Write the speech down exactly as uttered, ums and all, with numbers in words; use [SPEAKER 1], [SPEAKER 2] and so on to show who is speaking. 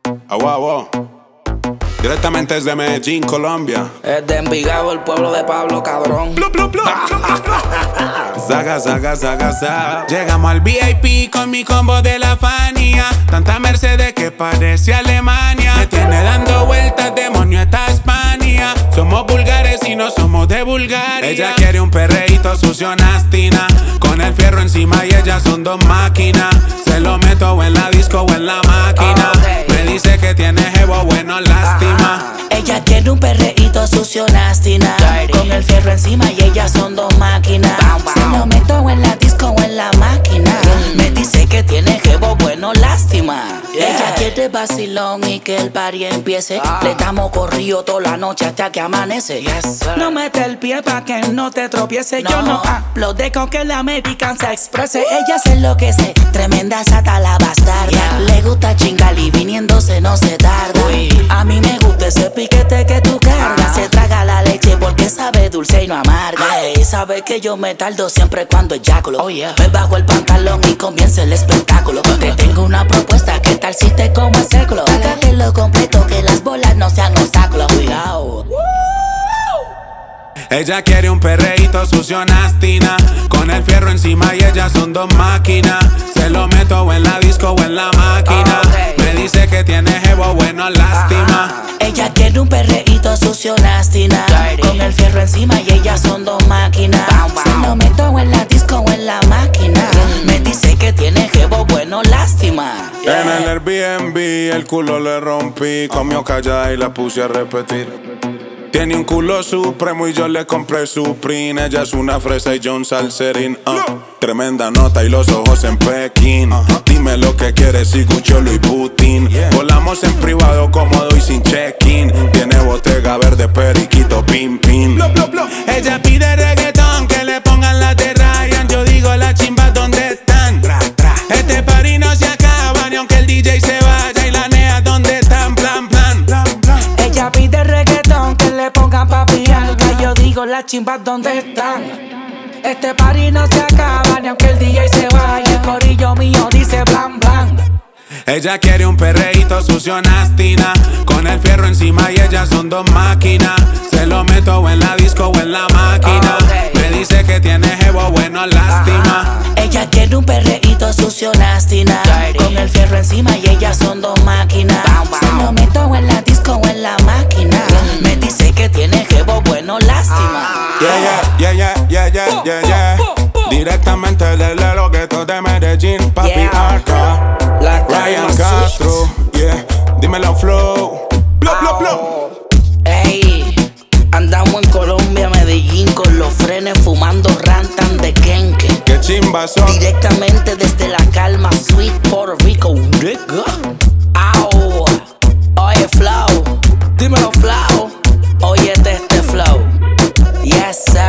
[SPEAKER 1] Agua, agua. Directamente desde Medellín, Colombia.
[SPEAKER 2] Es de Envigado, el pueblo de Pablo, cabrón.
[SPEAKER 1] Blu, blu, blu. Zaga, zaga, zaga, zaga. Llegamos al V I P con mi combo de la Fania. Tanta Mercedes que parece Alemania. Me tiene dando vueltas, demonio, esta España. Somos vulgares y no somos de Bulgaria. Ella quiere un perreíto sucio, nastina. Con el fierro encima y ellas son dos máquinas. Se lo meto o en la disco o en la máquina. Me dice que tiene jevo bueno, lástima.
[SPEAKER 2] Ella quiere un perreíto sucio, nastina. Con el fierro encima y ellas son dos máquinas. Se lo meto en la disco o en la máquina. Me dice que tiene jevo bueno, lástima. Ella quiere vacilón y que el party empiece. Le damos corrido toda la noche hasta que amanece. No mete el pie pa' que no te tropiece. Yo no hablo de con que la American se exprese. Ella se enloquece, tremenda sata la bastarda. Le gusta chingar y viniéndose no se tarda. A mí me gusta ese piquete que tú cargas. Se traga la leche porque sabe dulce y no amarga. Ey, sabe que yo me tardo siempre cuando eyaculo. Oh, yeah. Me bajo el pantalón y comienza el espectáculo. Te tengo una propuesta, ¿qué tal si te como el século? Sácatelo completo, que las bolas no sean obstáculos. Cuidado.
[SPEAKER 1] Ella quiere un perreíto sucio, nastina. Con el fierro encima y ellas son dos máquinas. Se lo meto en la disco o en la máquina. Me dice que tiene jevo bueno, lástima.
[SPEAKER 2] Ella quiere un perreíto sucio, nastina. Con el fierro encima y ellas son dos máquinas. Se lo meto en la disco o en la máquina. Me dice que tiene jevo bueno, lástima.
[SPEAKER 1] En el Airbnb el culo le rompí. Comió callada y la puse a repetir. Tiene un culo supremo y yo le compré Supreme. Ella es una fresa y yo un salserín. uh. Tremenda nota y los ojos en Pekín. uh. Dime lo que quieres y Gucci, Louis Vuitton. Volamos en privado cómodo y sin check-in. Tiene botega verde, periquito, pim, pim. Ella pide reggaetón, que le pongan la de Ryan. Yo digo las chimbas, ¿dónde están? Este party no se acaba ni aunque el D J se vaya. Y la nea, ¿dónde están? Plan, plan.
[SPEAKER 2] Ella pide reggaetón, que le pongan papi alga. Yo digo las chimbas, ¿dónde están? Este party no se acaba ni aunque el D J se vaya. El corillo mío dice blan blan.
[SPEAKER 1] Ella quiere un perreíto sucio, nastina. Con el fierro encima y ellas son dos máquinas. Se lo meto en la disco o en la máquina. Me dice que tiene jevo bueno, lástima.
[SPEAKER 2] Ella quiere un perreíto sucio, nastina. Con el fierro encima y ellas son dos máquinas. Se lo meto en la disco o en la máquina. Me dice que tiene jevo bueno, lástima.
[SPEAKER 1] Yeah, yeah, yeah, yeah, yeah, yeah, yeah. Directamente desde los guetos de Medellín, papi,
[SPEAKER 2] Yeah.
[SPEAKER 1] Arca,
[SPEAKER 2] La
[SPEAKER 1] Ryan
[SPEAKER 2] Calma
[SPEAKER 1] Castro, yeah. Dímelo flow, blo, blo, blo.
[SPEAKER 2] Ey, andamos en Colombia, Medellín, con los frenes fumando rantan de Kenke.
[SPEAKER 1] Qué chimba son.
[SPEAKER 2] Directamente desde La Calma Sweet, Puerto Rico, nigga. Au, oye flow, dímelo flow, óyete este flow. Yes sir.